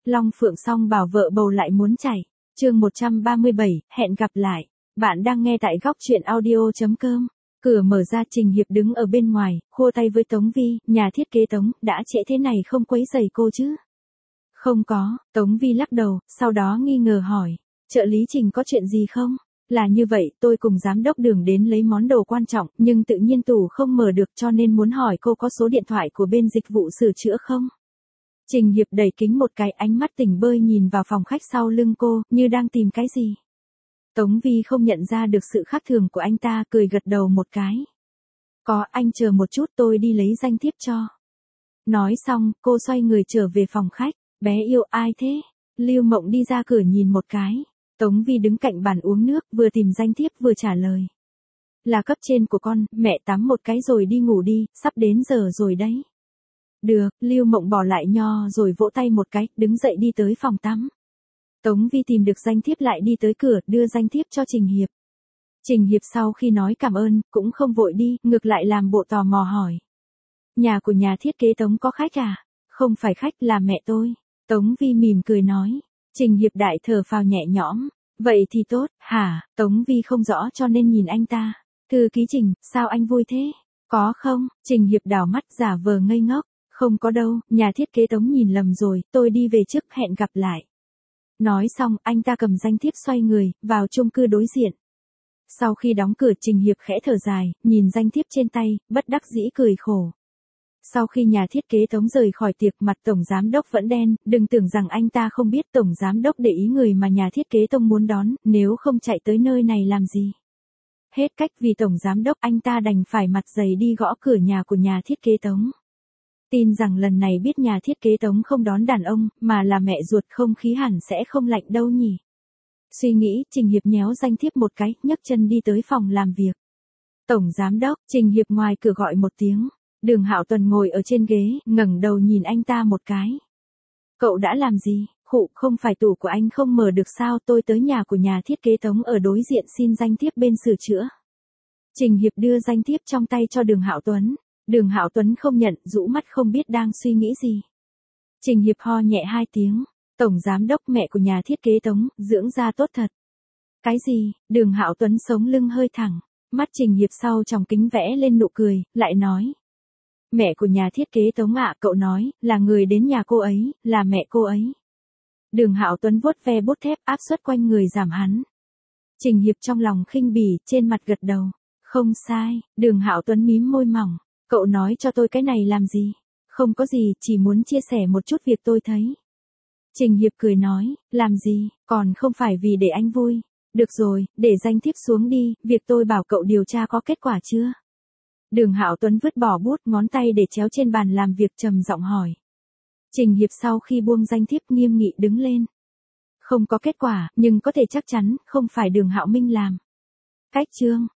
Long Phượng song bảo vợ bầu lại muốn chảy. Chương 137, hẹn gặp lại. Bạn đang nghe tại góc truyện audio.com. Cửa mở ra, Trình Hiệp đứng ở bên ngoài, khua tay với Tống Vi, nhà thiết kế Tống, đã trễ thế này không quấy rầy cô chứ? Không có, Tống Vi lắc đầu, sau đó nghi ngờ hỏi. Trợ lý Trình có chuyện gì không? Là như vậy, tôi cùng giám đốc Đường đến lấy món đồ quan trọng, nhưng tự nhiên tủ không mở được cho nên muốn hỏi cô có số điện thoại của bên dịch vụ sửa chữa không? Trình Hiệp đẩy kính một cái, ánh mắt tỉnh bơi nhìn vào phòng khách sau lưng cô, như đang tìm cái gì. Tống Vi không nhận ra được sự khác thường của anh ta, cười gật đầu một cái. Có, anh chờ một chút tôi đi lấy danh thiếp cho. Nói xong, cô xoay người trở về phòng khách. Bé yêu, ai thế? Lưu Mộng đi ra cửa nhìn một cái. Tống Vi đứng cạnh bàn uống nước, vừa tìm danh thiếp vừa trả lời. Là cấp trên của con, mẹ tắm một cái rồi đi ngủ đi, sắp đến giờ rồi đấy. Được, Lưu Mộng bỏ lại nho rồi vỗ tay một cái, đứng dậy đi tới phòng tắm. Tống Vi tìm được danh thiếp lại đi tới cửa, đưa danh thiếp cho Trình Hiệp. Trình Hiệp sau khi nói cảm ơn, cũng không vội đi, ngược lại làm bộ tò mò hỏi. Nhà của nhà thiết kế Tống có khách à? Không phải khách, là mẹ tôi. Tống Vi mỉm cười nói. Trình Hiệp đại thở phào nhẹ nhõm. Vậy thì tốt, hả? Tống Vi không rõ cho nên nhìn anh ta. Thư ký Trình, sao anh vui thế? Có không? Trình Hiệp đảo mắt giả vờ ngây ngốc. Không có đâu, nhà thiết kế Tống nhìn lầm rồi, tôi đi về trước, hẹn gặp lại. Nói xong, anh ta cầm danh thiếp xoay người, vào chung cư đối diện. Sau khi đóng cửa, Trình Hiệp khẽ thở dài, nhìn danh thiếp trên tay, bất đắc dĩ cười khổ. Sau khi nhà thiết kế Tống rời khỏi tiệc, mặt tổng giám đốc vẫn đen, đừng tưởng rằng anh ta không biết tổng giám đốc để ý người mà nhà thiết kế Tống muốn đón, nếu không chạy tới nơi này làm gì. Hết cách vì tổng giám đốc, anh ta đành phải mặt dày đi gõ cửa nhà của nhà thiết kế Tống. Tin rằng lần này biết nhà thiết kế Tống không đón đàn ông, mà là mẹ ruột, không khí hẳn sẽ không lạnh đâu nhỉ. Suy nghĩ, Trình Hiệp nhéo danh thiếp một cái, nhấc chân đi tới phòng làm việc. Tổng giám đốc, Trình Hiệp ngoài cửa gọi một tiếng. Đường Hạo Tuần ngồi ở trên ghế, ngẩng đầu nhìn anh ta một cái. Cậu đã làm gì? Khụ, không phải tủ của anh không mở được sao? Tôi tới nhà của nhà thiết kế Tống ở đối diện xin danh thiếp bên sửa chữa. Trình Hiệp đưa danh thiếp trong tay cho Đường Hạo Tuấn. Đường Hạo Tuấn không nhận, rũ mắt không biết đang suy nghĩ gì. Trình Hiệp ho nhẹ 2 tiếng. Tổng giám đốc, mẹ của nhà thiết kế Tống, dưỡng da tốt thật. Cái gì? Đường Hạo Tuấn sống lưng hơi thẳng. Mắt Trình Hiệp sau tròng kính vẽ lên nụ cười, lại nói. Mẹ của nhà thiết kế Tống ạ, cậu nói, là người đến nhà cô ấy, là mẹ cô ấy. Đường Hạo Tuấn vuốt ve bút thép, áp suất quanh người giảm hắn. Trình Hiệp trong lòng khinh bỉ, trên mặt gật đầu. Không sai, Đường Hạo Tuấn mím môi mỏng. Cậu nói cho tôi cái này làm gì? Không có gì, chỉ muốn chia sẻ một chút việc tôi thấy. Trình Hiệp cười nói, làm gì, còn không phải vì để anh vui. Được rồi, để danh thiếp xuống đi, việc tôi bảo cậu điều tra có kết quả chưa? Đường Hạo Tuấn vứt bỏ bút, ngón tay để chéo trên bàn làm việc, trầm giọng hỏi. Trình Hiệp sau khi buông danh thiếp nghiêm nghị đứng lên. Không có kết quả, nhưng có thể chắc chắn, không phải Đường Hạo Minh làm. Cách chương.